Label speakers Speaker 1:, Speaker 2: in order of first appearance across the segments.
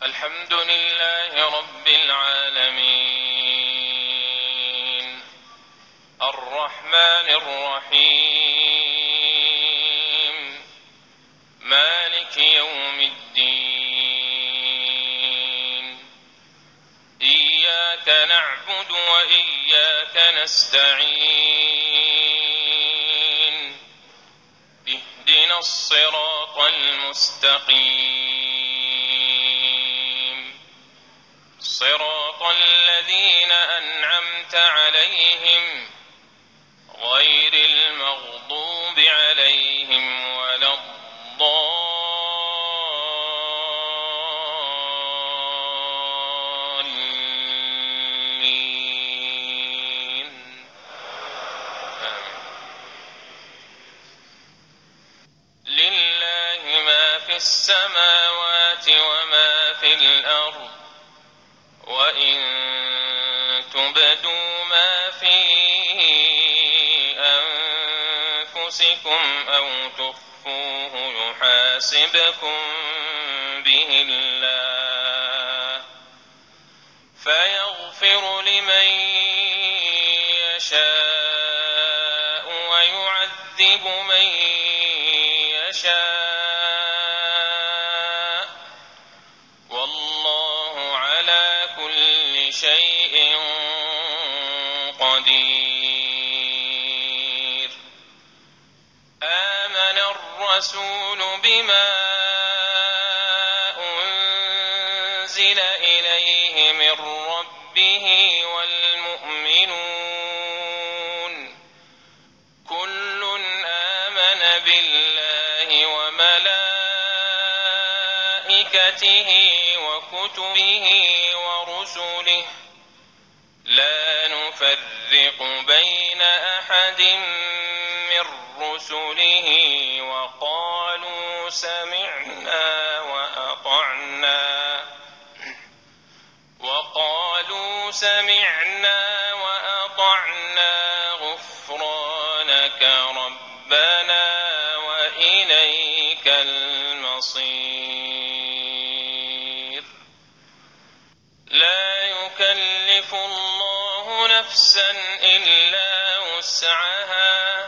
Speaker 1: الحمد لله رب العالمين الرحمن الرحيم مالك يوم الدين إياك نعبد وإياك نستعين اهدنا الصراط المستقيم صراط الذين أنعمت عليهم غير المغضوب عليهم ولا الضالين لله ما في السماوات وما في الأرض وإن تبدوا ما في أنفسكم أو تخفوه يحاسبكم به الله فيغفر لمن يشاء ويعذب من يشاء والله على كل شيء قدير آمن الرسول بما أنزل إليه من ربه والمؤمنون كل آمن بالله وملائكته وكتبه ورسله لا نفرق بين أحد من رسله وقالوا سمعنا وأطعنا غفرانك ربنا وإليك المصير لا يكلف الله نفسا إلا وسعها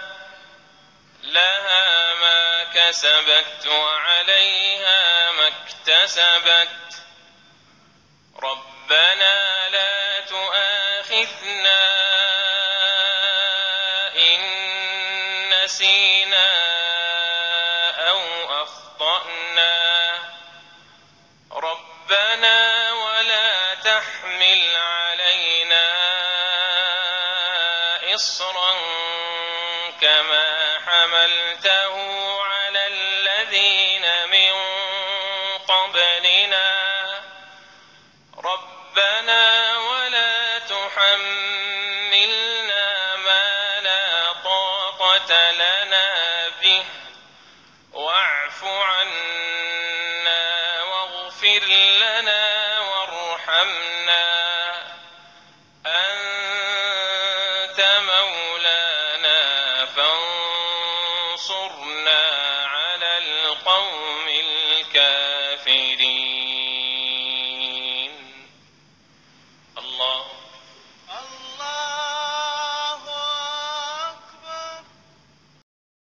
Speaker 1: لها ما كسبت وعليها ما اكتسبت ربنا لا تؤاخذنا إن نسينا أو أخطأنا ربنا ولا تحمل علينا إصرا كما حملته على الذين من قبلنا ربنا ولا تحملنا ما لا طاقة لنا به واعف عنا واغفر لنا وارحمنا أنت مولانا فانصرنا على القوم الكافرين